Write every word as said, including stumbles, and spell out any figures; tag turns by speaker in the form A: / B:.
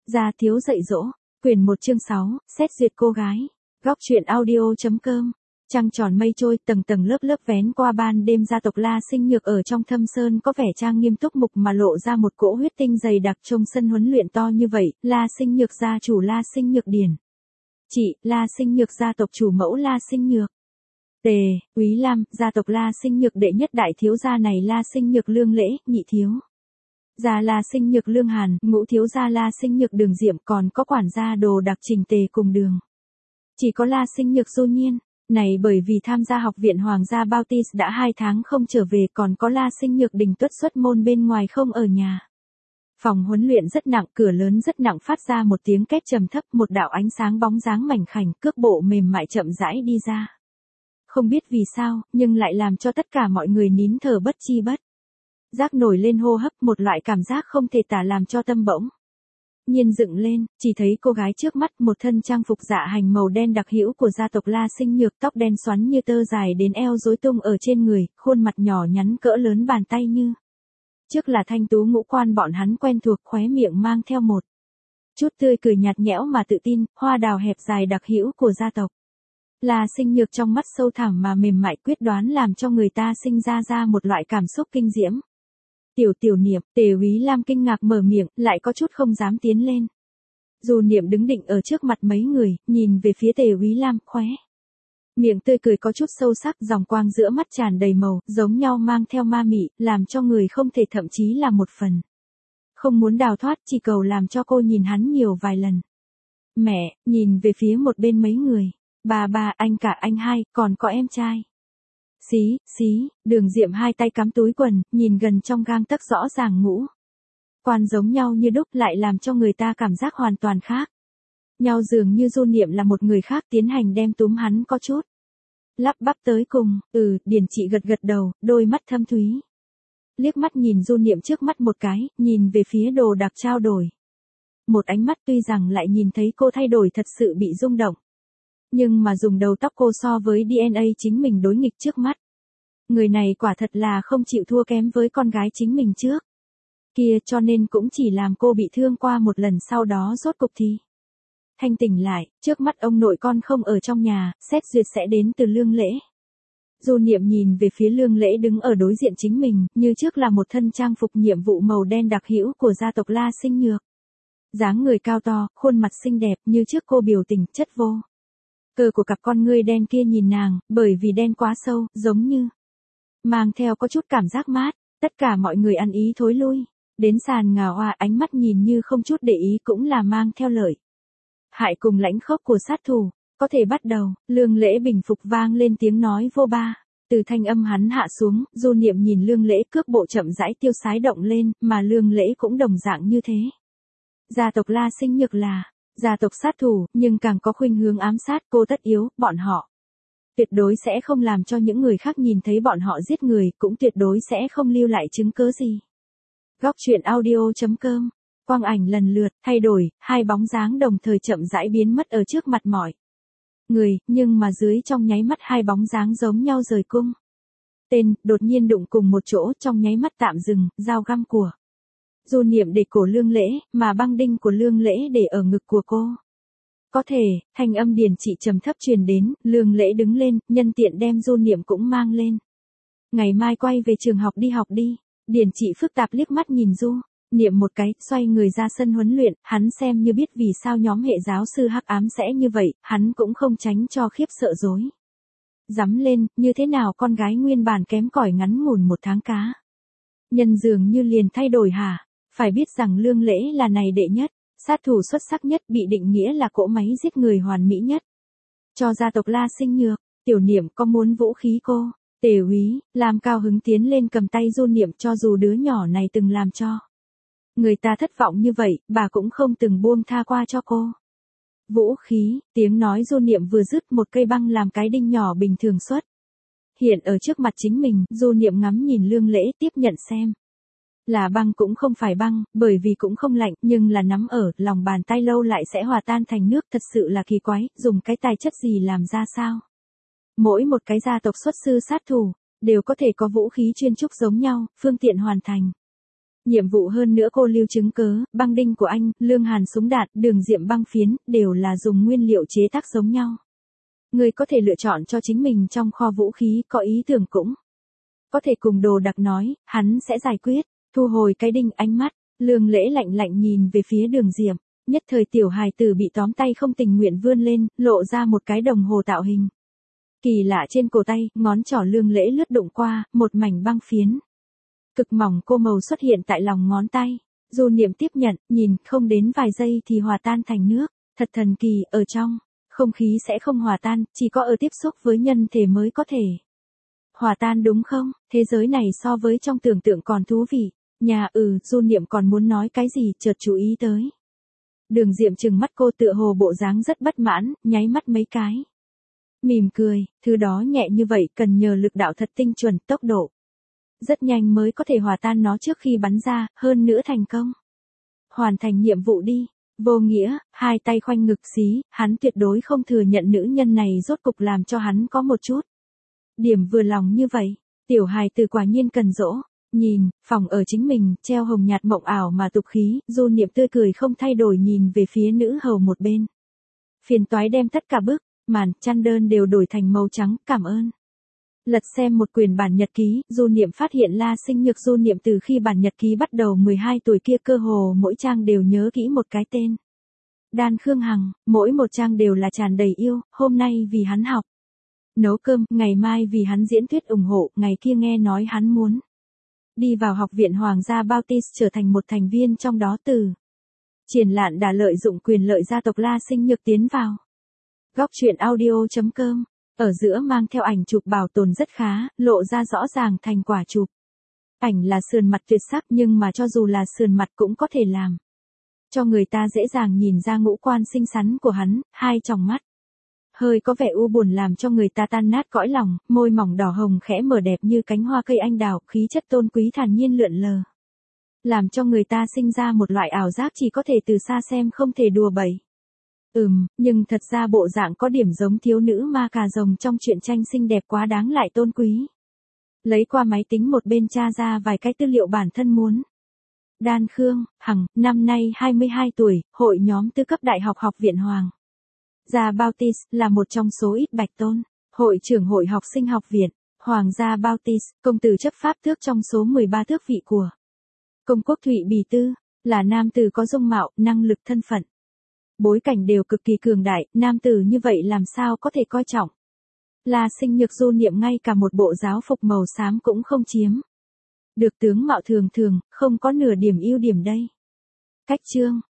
A: Gia thiếu dạy dỗ, quyển một chương sáu, xét duyệt cô gái. Góc truyện audio.com. Trăng tròn mây trôi, tầng tầng lớp lớp vén qua ban đêm, gia tộc La Sinh Nhược ở trong thâm sơn có vẻ trang nghiêm túc mục mà lộ ra một cỗ huyết tinh dày đặc. Trong sân huấn luyện to như vậy, La Sinh Nhược gia chủ La Sinh Nhược Điển. Chị, La Sinh Nhược gia tộc chủ mẫu La Sinh Nhược. Tề, Úy Lam, gia tộc La Sinh Nhược đệ nhất đại thiếu gia này La Sinh Nhược Lương Lễ, nhị thiếu gia La Sinh Nhược Lương Hàn, ngũ thiếu gia La Sinh Nhược Đường Diệm, còn có quản gia Đồ Đặc Trình Tề cùng Đường. Chỉ có La Sinh Nhược Du Nhiên, này bởi vì tham gia học viện Hoàng gia Bautis đã hai tháng không trở về, còn có La Sinh Nhược Đình Tuất xuất môn bên ngoài không ở nhà. Phòng huấn luyện rất nặng, cửa lớn rất nặng phát ra một tiếng két trầm thấp, một đạo ánh sáng bóng dáng mảnh khảnh, cước bộ mềm mại chậm rãi đi ra. Không biết vì sao, nhưng lại làm cho tất cả mọi người nín thở bất chi bất giác nổi lên hô hấp, một loại cảm giác không thể tả làm cho tâm bỗng nhiên dựng lên. Chỉ thấy cô gái trước mắt, một thân trang phục dạ hành màu đen đặc hữu của gia tộc La Sinh Nhược, tóc đen xoắn như tơ dài đến eo rối tung ở trên người, khuôn mặt nhỏ nhắn cỡ lớn bàn tay như trước là thanh tú ngũ quan bọn hắn quen thuộc, khóe miệng mang theo một chút tươi cười nhạt nhẽo mà tự tin, hoa đào hẹp dài đặc hữu của gia tộc La Sinh Nhược trong mắt sâu thẳm mà mềm mại quyết đoán làm cho người ta sinh ra ra một loại cảm xúc kinh diễm. Tiểu tiểu Niệm, Tề Úy Lam kinh ngạc mở miệng, lại có chút không dám tiến lên. Dù Niệm đứng định ở trước mặt mấy người, nhìn về phía Tề Úy Lam, khóe miệng tươi cười có chút sâu sắc, dòng quang giữa mắt tràn đầy màu, giống nhau mang theo ma mị, làm cho người không thể, thậm chí là một phần không muốn đào thoát, chỉ cầu làm cho cô nhìn hắn nhiều vài lần. Mẹ, nhìn về phía một bên mấy người. Bà bà, anh cả, anh hai, còn có em trai. Xí, xí, Đường Diệm hai tay cắm túi quần, nhìn gần trong gang tấc rõ ràng ngũ quan giống nhau như đúc, lại làm cho người ta cảm giác hoàn toàn khác nhau, dường như Du Niệm là một người khác tiến hành đem túm hắn có chút lắp bắp tới cùng. Ừ, Điển chị gật gật đầu, đôi mắt thâm thúy liếc mắt nhìn Du Niệm trước mắt một cái, nhìn về phía Đồ Đặc trao đổi một ánh mắt, tuy rằng lại nhìn thấy cô thay đổi thật sự bị rung động. Nhưng mà dùng đầu tóc cô so với đê en a chính mình đối nghịch trước mắt. Người này quả thật là không chịu thua kém với con gái chính mình trước kia, cho nên cũng chỉ làm cô bị thương qua một lần, sau đó rốt cục thì thanh tỉnh lại, trước mắt ông nội con không ở trong nhà, xét duyệt sẽ đến từ Lương Lễ. Du Niệm nhìn về phía Lương Lễ đứng ở đối diện chính mình, như trước là một thân trang phục nhiệm vụ màu đen đặc hữu của gia tộc La Sinh Nhược. Dáng người cao to, khuôn mặt xinh đẹp, như trước cô biểu tình chất vô cơ của cặp con ngươi đen kia nhìn nàng, bởi vì đen quá sâu, giống như mang theo có chút cảm giác mát. Tất cả mọi người ăn ý thối lui đến sàn ngà hoa, ánh mắt nhìn như không chút để ý cũng là mang theo lợi hại cùng lãnh khốc của sát thủ. Có thể bắt đầu. Lương Lễ bình phục vang lên tiếng nói vô ba. Từ thanh âm hắn hạ xuống, Du Niệm nhìn Lương Lễ cước bộ chậm rãi tiêu sái động lên, mà Lương Lễ cũng đồng dạng như thế. Gia tộc La Sinh Nhược là gia tộc sát thủ, nhưng càng có khuynh hướng ám sát, cô tất yếu, bọn họ tuyệt đối sẽ không làm cho những người khác nhìn thấy bọn họ giết người, cũng tuyệt đối sẽ không lưu lại chứng cứ gì. Góc truyện audio.com. Quang ảnh lần lượt thay đổi, hai bóng dáng đồng thời chậm rãi biến mất ở trước mặt mọi người, nhưng mà dưới trong nháy mắt hai bóng dáng giống nhau rời cung tên, đột nhiên đụng cùng một chỗ, trong nháy mắt tạm dừng, dao găm của Du Niệm để cổ Lương Lễ, mà băng đinh của Lương Lễ để ở ngực của cô. Có thể, thanh âm Điển chị trầm thấp truyền đến, Lương Lễ đứng lên, nhân tiện đem Du Niệm cũng mang lên. Ngày mai quay về trường học đi học đi. Điển chị phức tạp liếc mắt nhìn Du Niệm một cái, xoay người ra sân huấn luyện, hắn xem như biết vì sao nhóm hệ giáo sư hắc ám sẽ như vậy, hắn cũng không tránh cho khiếp sợ dối dám lên, như thế nào con gái nguyên bản kém cỏi ngắn ngủn một tháng cá nhân dường như liền thay đổi hả? Phải biết rằng Lương Lễ là này đệ nhất sát thủ xuất sắc nhất, bị định nghĩa là cỗ máy giết người hoàn mỹ nhất cho gia tộc La Sinh Nhược. Tiểu Niệm có muốn vũ khí cô? Tề Úy Lam cao hứng tiến lên cầm tay Du Niệm, cho dù đứa nhỏ này từng làm cho người ta thất vọng như vậy, bà cũng không từng buông tha qua cho cô. Vũ khí, tiếng nói Du Niệm vừa dứt, một cây băng làm cái đinh nhỏ bình thường xuất hiện ở trước mặt chính mình. Du Niệm ngắm nhìn Lương Lễ, tiếp nhận xem. Là băng cũng không phải băng, bởi vì cũng không lạnh, nhưng là nắm ở lòng bàn tay lâu lại sẽ hòa tan thành nước, thật sự là kỳ quái, dùng cái tài chất gì làm ra sao? Mỗi một cái gia tộc xuất sư sát thủ đều có thể có vũ khí chuyên trúc giống nhau, phương tiện hoàn thành Nhiệm vụ hơn nữa cô lưu chứng cớ, băng đinh của anh, lương hàn súng đạn, đường diệm băng phiến, đều là dùng nguyên liệu chế tác giống nhau. Người có thể lựa chọn cho chính mình trong kho vũ khí, có ý tưởng cũng có thể cùng đồ đặc nói, hắn sẽ giải quyết. Thu hồi cái đinh, ánh mắt Lương Lễ lạnh lạnh nhìn về phía đường diệm. Nhất thời tiểu hài tử bị tóm tay không tình nguyện vươn lên, lộ ra một cái đồng hồ tạo hình. Kỳ lạ trên cổ tay, ngón trỏ Lương Lễ lướt đụng qua, một mảnh băng phiến. Cực mỏng cô màu xuất hiện tại lòng ngón tay. Du Niệm tiếp nhận, nhìn, không đến vài giây thì hòa tan thành nước. Thật thần kỳ, ở trong không khí sẽ không hòa tan, chỉ có ở tiếp xúc với nhân thể mới có thể hòa tan, đúng không? Thế giới này so với trong tưởng tượng còn thú vị. Nhà ừ, Du Niệm còn muốn nói cái gì, chợt chú ý tới. Đường Diệm trừng mắt cô, tựa hồ bộ dáng rất bất mãn, nháy mắt mấy cái. Mỉm cười, thứ đó nhẹ như vậy cần nhờ lực đạo thật tinh chuẩn, tốc độ rất nhanh mới có thể hòa tan nó trước khi bắn ra, hơn nữa thành công. Hoàn thành nhiệm vụ đi. Vô Nghĩa, hai tay khoanh ngực xí, hắn tuyệt đối không thừa nhận nữ nhân này rốt cục làm cho hắn có một chút điểm vừa lòng như vậy. Tiểu hài từ quả nhiên cần dỗ. Nhìn, phòng ở chính mình, treo hồng nhạt mộng ảo mà tục khí, Du Niệm tươi cười không thay đổi nhìn về phía nữ hầu một bên. Phiền toái đem tất cả bức màn, chăn đơn đều đổi thành màu trắng, cảm ơn. Lật xem một quyển bản nhật ký, Du Niệm phát hiện La Sinh Nhược. Du Niệm từ khi bản nhật ký bắt đầu mười hai tuổi kia cơ hồ mỗi trang đều nhớ kỹ một cái tên. Đan Khương Hằng, mỗi một trang đều là tràn đầy yêu, hôm nay vì hắn học nấu cơm, ngày mai vì hắn diễn thuyết ủng hộ, ngày kia nghe nói hắn muốn đi vào học viện Hoàng gia Baptist trở thành một thành viên trong đó. Từ Triển Lạn đã lợi dụng quyền lợi gia tộc La Sinh Nhược tiến vào góc truyện audio chấm com. Ở giữa mang theo ảnh chụp bảo tồn rất khá, lộ ra rõ ràng thành quả chụp. Ảnh là sườn mặt tuyệt sắc, nhưng mà cho dù là sườn mặt cũng có thể làm cho người ta dễ dàng nhìn ra ngũ quan xinh xắn của hắn, hai tròng mắt hơi có vẻ u buồn làm cho người ta tan nát cõi lòng, môi mỏng đỏ hồng khẽ mở đẹp như cánh hoa cây anh đào, khí chất tôn quý thản nhiên lượn lờ. Làm cho người ta sinh ra một loại ảo giác chỉ có thể từ xa xem không thể đùa bẩy. Ừm, nhưng thật ra bộ dạng có điểm giống thiếu nữ ma cà rồng trong truyện tranh, xinh đẹp quá đáng lại tôn quý. Lấy qua máy tính một bên tra ra vài cái tư liệu bản thân muốn. Đan Khương Hằng, năm nay hai mươi hai tuổi, hội nhóm tư cấp Đại học Học viện Hoàng gia Baptist, là một trong số ít bạch tôn, hội trưởng hội học sinh học viện Hoàng gia Baptist, công tử chấp pháp tước trong số mười ba tước vị của công quốc Thụy Bì Tư, là nam tử có dung mạo, năng lực, thân phận, bối cảnh đều cực kỳ cường đại, nam tử như vậy làm sao có thể coi trọng. La Sinh Nhược. Du Niệm ngay cả một bộ giáo phục màu xám cũng không chiếm được, tướng mạo thường thường, không có nửa điểm ưu điểm đây. Cách chương